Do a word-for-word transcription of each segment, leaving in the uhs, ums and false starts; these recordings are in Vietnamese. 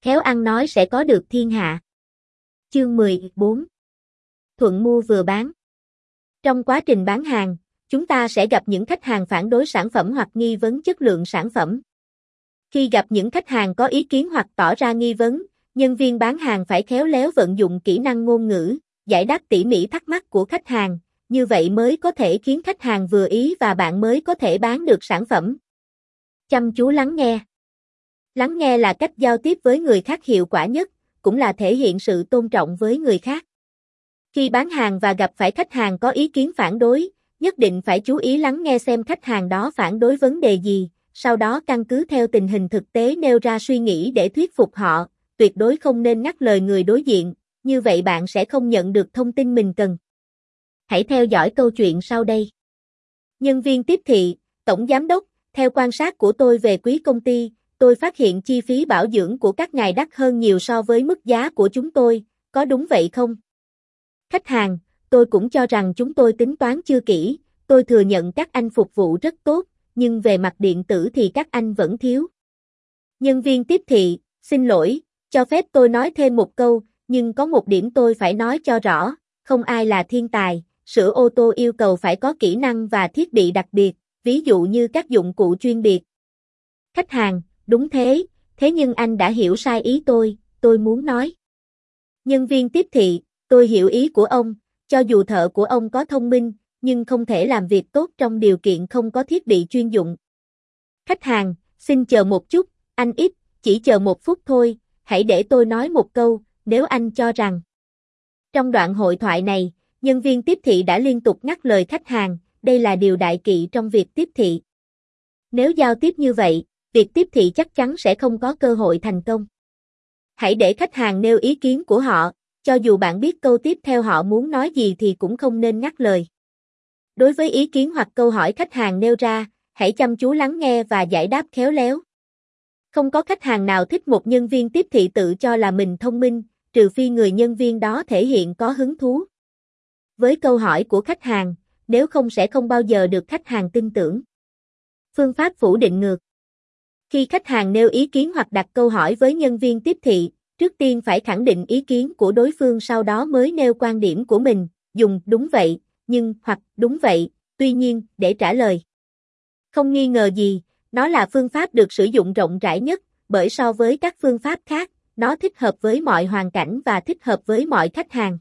khéo ăn nói sẽ có được thiên hạ. Chương mười bốn. Thuận mua vừa bán. Trong quá trình bán hàng, chúng ta sẽ gặp những khách hàng phản đối sản phẩm hoặc nghi vấn chất lượng sản phẩm. Khi gặp những khách hàng có ý kiến hoặc tỏ ra nghi vấn, nhân viên bán hàng phải khéo léo vận dụng kỹ năng ngôn ngữ, giải đáp tỉ mỉ thắc mắc của khách hàng, như vậy mới có thể khiến khách hàng vừa ý và bạn mới có thể bán được sản phẩm. Chăm chú lắng nghe. Lắng nghe là cách giao tiếp với người khác hiệu quả nhất, cũng là thể hiện sự tôn trọng với người khác. Khi bán hàng và gặp phải khách hàng có ý kiến phản đối, nhất định phải chú ý lắng nghe xem khách hàng đó phản đối vấn đề gì, sau đó căn cứ theo tình hình thực tế nêu ra suy nghĩ để thuyết phục họ, tuyệt đối không nên ngắt lời người đối diện, như vậy bạn sẽ không nhận được thông tin mình cần. Hãy theo dõi câu chuyện sau đây. Nhân viên tiếp thị, tổng giám đốc, theo quan sát của tôi về quý công ty, tôi phát hiện chi phí bảo dưỡng của các ngài đắt hơn nhiều so với mức giá của chúng tôi, có đúng vậy không? Khách hàng, tôi cũng cho rằng chúng tôi tính toán chưa kỹ, tôi thừa nhận các anh phục vụ rất tốt, nhưng về mặt điện tử thì các anh vẫn thiếu. Nhân viên tiếp thị, xin lỗi, cho phép tôi nói thêm một câu, nhưng có một điểm tôi phải nói cho rõ, không ai là thiên tài, sửa ô tô yêu cầu phải có kỹ năng và thiết bị đặc biệt, ví dụ như các dụng cụ chuyên biệt. Khách hàng, đúng thế, thế nhưng anh đã hiểu sai ý tôi, tôi muốn nói. Nhân viên tiếp thị, tôi hiểu ý của ông, cho dù thợ của ông có thông minh, nhưng không thể làm việc tốt trong điều kiện không có thiết bị chuyên dụng. Khách hàng, xin chờ một chút, anh ít, chỉ chờ một phút thôi, hãy để tôi nói một câu, nếu anh cho rằng. Trong đoạn hội thoại này, nhân viên tiếp thị đã liên tục ngắt lời khách hàng, đây là điều đại kỵ trong việc tiếp thị. Nếu giao tiếp như vậy, việc tiếp thị chắc chắn sẽ không có cơ hội thành công. Hãy để khách hàng nêu ý kiến của họ, cho dù bạn biết câu tiếp theo họ muốn nói gì thì cũng không nên ngắt lời. Đối với ý kiến hoặc câu hỏi khách hàng nêu ra, hãy chăm chú lắng nghe và giải đáp khéo léo. Không có khách hàng nào thích một nhân viên tiếp thị tự cho là mình thông minh, trừ phi người nhân viên đó thể hiện có hứng thú với câu hỏi của khách hàng, nếu không sẽ không bao giờ được khách hàng tin tưởng. Phương pháp phủ định ngược. Khi khách hàng nêu ý kiến hoặc đặt câu hỏi với nhân viên tiếp thị, trước tiên phải khẳng định ý kiến của đối phương, sau đó mới nêu quan điểm của mình, dùng đúng vậy, nhưng hoặc đúng vậy, tuy nhiên để trả lời. Không nghi ngờ gì, nó là phương pháp được sử dụng rộng rãi nhất, bởi so với các phương pháp khác, nó thích hợp với mọi hoàn cảnh và thích hợp với mọi khách hàng.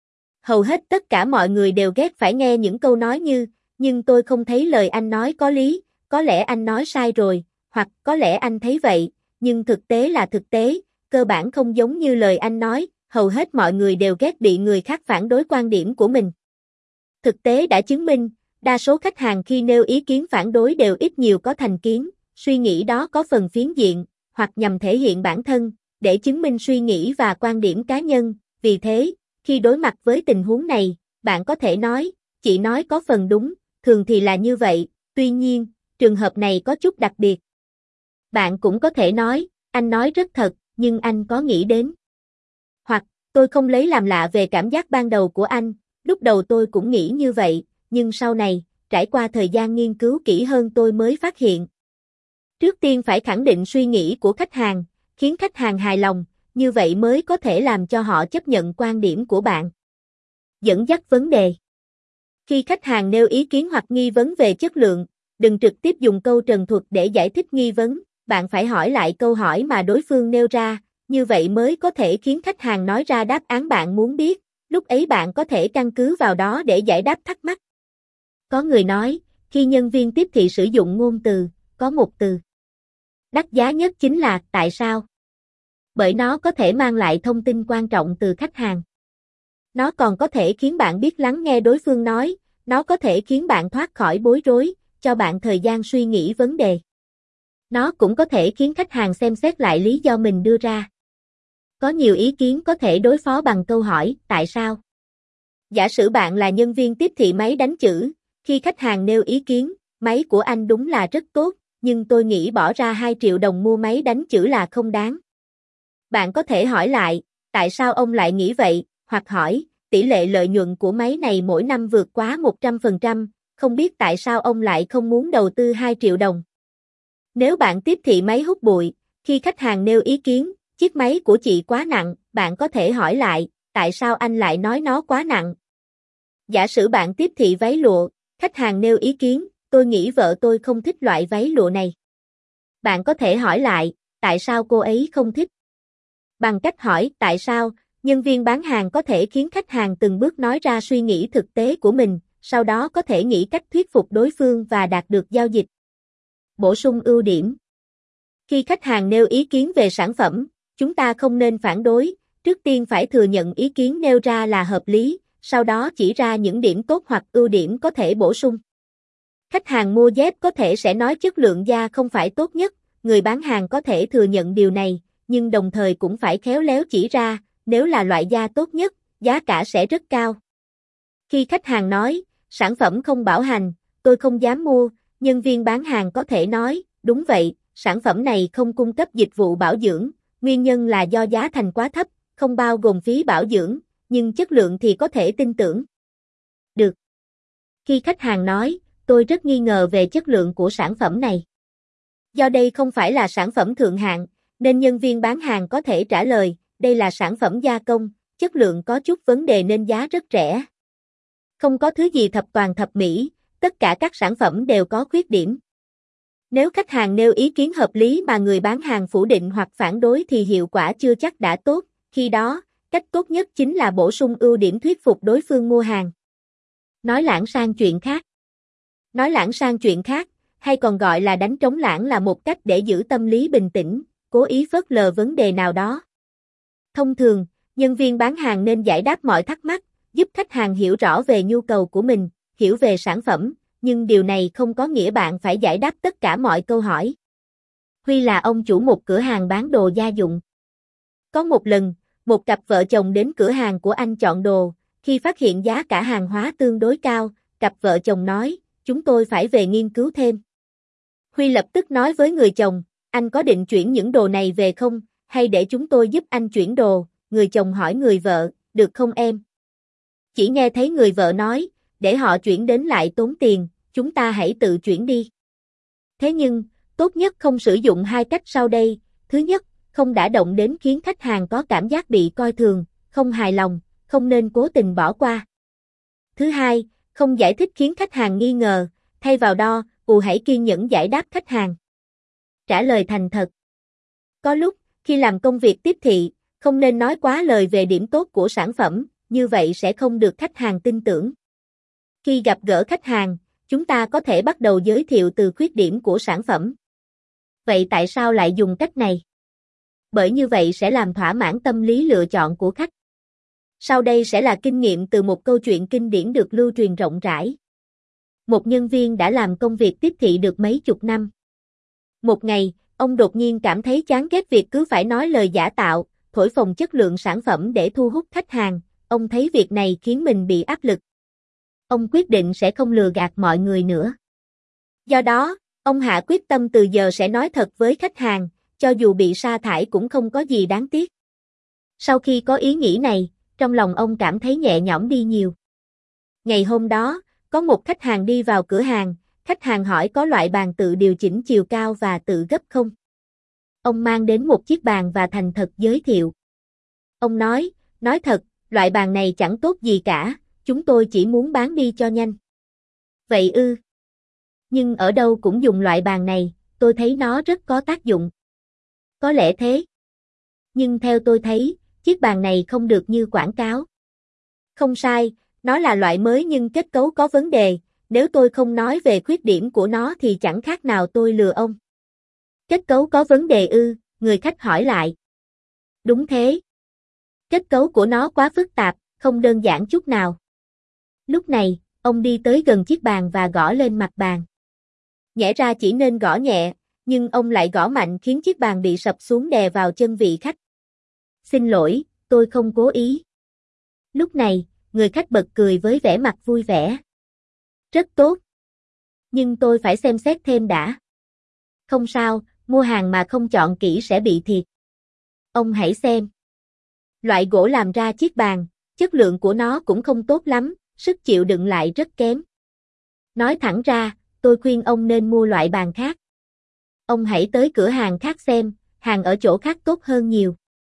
Hầu hết tất cả mọi người đều ghét phải nghe những câu nói như, nhưng tôi không thấy lời anh nói có lý, có lẽ anh nói sai rồi, hoặc có lẽ anh thấy vậy, nhưng thực tế là thực tế, cơ bản không giống như lời anh nói, hầu hết mọi người đều ghét bị người khác phản đối quan điểm của mình. Thực tế đã chứng minh, đa số khách hàng khi nêu ý kiến phản đối đều ít nhiều có thành kiến, suy nghĩ đó có phần phiến diện, hoặc nhằm thể hiện bản thân, để chứng minh suy nghĩ và quan điểm cá nhân, vì thế, khi đối mặt với tình huống này, bạn có thể nói, chị nói có phần đúng, thường thì là như vậy, tuy nhiên, trường hợp này có chút đặc biệt. Bạn cũng có thể nói, anh nói rất thật, nhưng anh có nghĩ đến. Hoặc, tôi không lấy làm lạ về cảm giác ban đầu của anh, lúc đầu tôi cũng nghĩ như vậy, nhưng sau này, trải qua thời gian nghiên cứu kỹ hơn tôi mới phát hiện. Trước tiên phải khẳng định suy nghĩ của khách hàng, khiến khách hàng hài lòng, như vậy mới có thể làm cho họ chấp nhận quan điểm của bạn. Dẫn dắt vấn đề. Khi khách hàng nêu ý kiến hoặc nghi vấn về chất lượng, đừng trực tiếp dùng câu trần thuật để giải thích nghi vấn, bạn phải hỏi lại câu hỏi mà đối phương nêu ra, như vậy mới có thể khiến khách hàng nói ra đáp án bạn muốn biết, lúc ấy bạn có thể căn cứ vào đó để giải đáp thắc mắc. Có người nói, khi nhân viên tiếp thị sử dụng ngôn từ, có một từ đắt giá nhất chính là tại sao? Bởi nó có thể mang lại thông tin quan trọng từ khách hàng. Nó còn có thể khiến bạn biết lắng nghe đối phương nói, nó có thể khiến bạn thoát khỏi bối rối, cho bạn thời gian suy nghĩ vấn đề. Nó cũng có thể khiến khách hàng xem xét lại lý do mình đưa ra. Có nhiều ý kiến có thể đối phó bằng câu hỏi, tại sao? Giả sử bạn là nhân viên tiếp thị máy đánh chữ, khi khách hàng nêu ý kiến, máy của anh đúng là rất tốt, nhưng tôi nghĩ bỏ ra hai triệu đồng mua máy đánh chữ là không đáng. Bạn có thể hỏi lại, tại sao ông lại nghĩ vậy, hoặc hỏi, tỷ lệ lợi nhuận của máy này mỗi năm vượt quá một trăm phần trăm, không biết tại sao ông lại không muốn đầu tư hai triệu đồng. Nếu bạn tiếp thị máy hút bụi, khi khách hàng nêu ý kiến, chiếc máy của chị quá nặng, bạn có thể hỏi lại, tại sao anh lại nói nó quá nặng? Giả sử bạn tiếp thị váy lụa, khách hàng nêu ý kiến, tôi nghĩ vợ tôi không thích loại váy lụa này. Bạn có thể hỏi lại, tại sao cô ấy không thích? Bằng cách hỏi tại sao, nhân viên bán hàng có thể khiến khách hàng từng bước nói ra suy nghĩ thực tế của mình, sau đó có thể nghĩ cách thuyết phục đối phương và đạt được giao dịch. Bổ sung ưu điểm. Khi khách hàng nêu ý kiến về sản phẩm, chúng ta không nên phản đối, trước tiên phải thừa nhận ý kiến nêu ra là hợp lý, sau đó chỉ ra những điểm tốt hoặc ưu điểm có thể bổ sung. Khách hàng mua dép có thể sẽ nói chất lượng da không phải tốt nhất, người bán hàng có thể thừa nhận điều này, nhưng đồng thời cũng phải khéo léo chỉ ra, nếu là loại da tốt nhất, giá cả sẽ rất cao. Khi khách hàng nói, sản phẩm không bảo hành, tôi không dám mua, nhân viên bán hàng có thể nói, đúng vậy, sản phẩm này không cung cấp dịch vụ bảo dưỡng, nguyên nhân là do giá thành quá thấp, không bao gồm phí bảo dưỡng, nhưng chất lượng thì có thể tin tưởng. Được. Khi khách hàng nói, tôi rất nghi ngờ về chất lượng của sản phẩm này. Do đây không phải là sản phẩm thượng hạng, nên nhân viên bán hàng có thể trả lời, đây là sản phẩm gia công, chất lượng có chút vấn đề nên giá rất rẻ. Không có thứ gì thập toàn thập mỹ, tất cả các sản phẩm đều có khuyết điểm. Nếu khách hàng nêu ý kiến hợp lý mà người bán hàng phủ định hoặc phản đối thì hiệu quả chưa chắc đã tốt, khi đó, cách tốt nhất chính là bổ sung ưu điểm thuyết phục đối phương mua hàng. Nói lãng sang chuyện khác. Nói lãng sang chuyện khác, hay còn gọi là đánh trống lãng là một cách để giữ tâm lý bình tĩnh, cố ý phớt lờ vấn đề nào đó. Thông thường, nhân viên bán hàng nên giải đáp mọi thắc mắc, giúp khách hàng hiểu rõ về nhu cầu của mình, hiểu về sản phẩm, nhưng điều này không có nghĩa bạn phải giải đáp tất cả mọi câu hỏi. Huy là ông chủ một cửa hàng bán đồ gia dụng. Có một lần, một cặp vợ chồng đến cửa hàng của anh chọn đồ, khi phát hiện giá cả hàng hóa tương đối cao, cặp vợ chồng nói, chúng tôi phải về nghiên cứu thêm. Huy lập tức nói với người chồng, anh có định chuyển những đồ này về không, hay để chúng tôi giúp anh chuyển đồ, người chồng hỏi người vợ, được không em? Chỉ nghe thấy người vợ nói, để họ chuyển đến lại tốn tiền, chúng ta hãy tự chuyển đi. Thế nhưng, tốt nhất không sử dụng hai cách sau đây, thứ nhất, không đả động đến khiến khách hàng có cảm giác bị coi thường, không hài lòng, không nên cố tình bỏ qua. Thứ hai, không giải thích khiến khách hàng nghi ngờ, thay vào đó, ù hãy kiên nhẫn giải đáp khách hàng. Trả lời thành thật. Có lúc, khi làm công việc tiếp thị, không nên nói quá lời về điểm tốt của sản phẩm, như vậy sẽ không được khách hàng tin tưởng. Khi gặp gỡ khách hàng, chúng ta có thể bắt đầu giới thiệu từ khuyết điểm của sản phẩm. Vậy tại sao lại dùng cách này? Bởi như vậy sẽ làm thỏa mãn tâm lý lựa chọn của khách. Sau đây sẽ là kinh nghiệm từ một câu chuyện kinh điển được lưu truyền rộng rãi. Một nhân viên đã làm công việc tiếp thị được mấy chục năm. Một ngày, ông đột nhiên cảm thấy chán ghét việc cứ phải nói lời giả tạo, thổi phồng chất lượng sản phẩm để thu hút khách hàng. Ông thấy việc này khiến mình bị áp lực. Ông quyết định sẽ không lừa gạt mọi người nữa. Do đó, ông hạ quyết tâm từ giờ sẽ nói thật với khách hàng, cho dù bị sa thải cũng không có gì đáng tiếc. Sau khi có ý nghĩ này, trong lòng ông cảm thấy nhẹ nhõm đi nhiều. Ngày hôm đó, có một khách hàng đi vào cửa hàng, khách hàng hỏi có loại bàn tự điều chỉnh chiều cao và tự gấp không? Ông mang đến một chiếc bàn và thành thật giới thiệu. Ông nói, nói thật, loại bàn này chẳng tốt gì cả, chúng tôi chỉ muốn bán đi cho nhanh. Vậy ư? Nhưng ở đâu cũng dùng loại bàn này, tôi thấy nó rất có tác dụng. Có lẽ thế. Nhưng theo tôi thấy, chiếc bàn này không được như quảng cáo. Không sai, nó là loại mới nhưng kết cấu có vấn đề, nếu tôi không nói về khuyết điểm của nó thì chẳng khác nào tôi lừa ông. Kết cấu có vấn đề ư, người khách hỏi lại. Đúng thế. Kết cấu của nó quá phức tạp, không đơn giản chút nào. Lúc này, ông đi tới gần chiếc bàn và gõ lên mặt bàn. Nhẽ ra chỉ nên gõ nhẹ, nhưng ông lại gõ mạnh khiến chiếc bàn bị sập xuống đè vào chân vị khách. Xin lỗi, tôi không cố ý. Lúc này, người khách bật cười với vẻ mặt vui vẻ. Rất tốt. Nhưng tôi phải xem xét thêm đã. Không sao, mua hàng mà không chọn kỹ sẽ bị thiệt. Ông hãy xem. Loại gỗ làm ra chiếc bàn, chất lượng của nó cũng không tốt lắm, sức chịu đựng lại rất kém. Nói thẳng ra, tôi khuyên ông nên mua loại bàn khác. Ông hãy tới cửa hàng khác xem, hàng ở chỗ khác tốt hơn nhiều.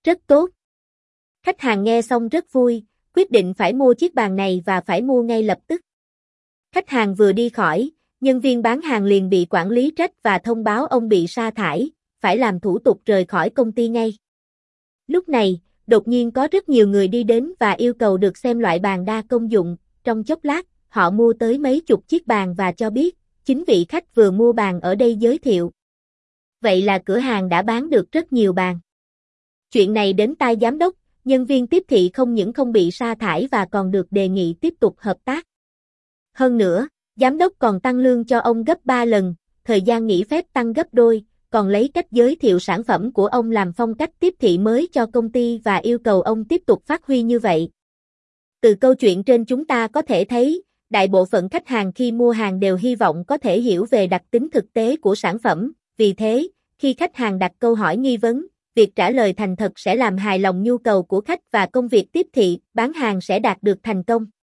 Rất tốt. Khách hàng nghe xong rất vui, quyết định phải mua chiếc bàn này và phải mua ngay lập tức. Khách hàng vừa đi khỏi, nhân viên bán hàng liền bị quản lý trách và thông báo ông bị sa thải, phải làm thủ tục rời khỏi công ty ngay. Lúc này, đột nhiên có rất nhiều người đi đến và yêu cầu được xem loại bàn đa công dụng, trong chốc lát, họ mua tới mấy chục chiếc bàn và cho biết, chính vị khách vừa mua bàn ở đây giới thiệu. Vậy là cửa hàng đã bán được rất nhiều bàn. Chuyện này đến tai giám đốc, nhân viên tiếp thị không những không bị sa thải và còn được đề nghị tiếp tục hợp tác. Hơn nữa, giám đốc còn tăng lương cho ông gấp ba lần, thời gian nghỉ phép tăng gấp đôi, còn lấy cách giới thiệu sản phẩm của ông làm phong cách tiếp thị mới cho công ty và yêu cầu ông tiếp tục phát huy như vậy. Từ câu chuyện trên chúng ta có thể thấy, đại bộ phận khách hàng khi mua hàng đều hy vọng có thể hiểu về đặc tính thực tế của sản phẩm, vì thế, khi khách hàng đặt câu hỏi nghi vấn, việc trả lời thành thật sẽ làm hài lòng nhu cầu của khách và công việc tiếp thị, bán hàng sẽ đạt được thành công.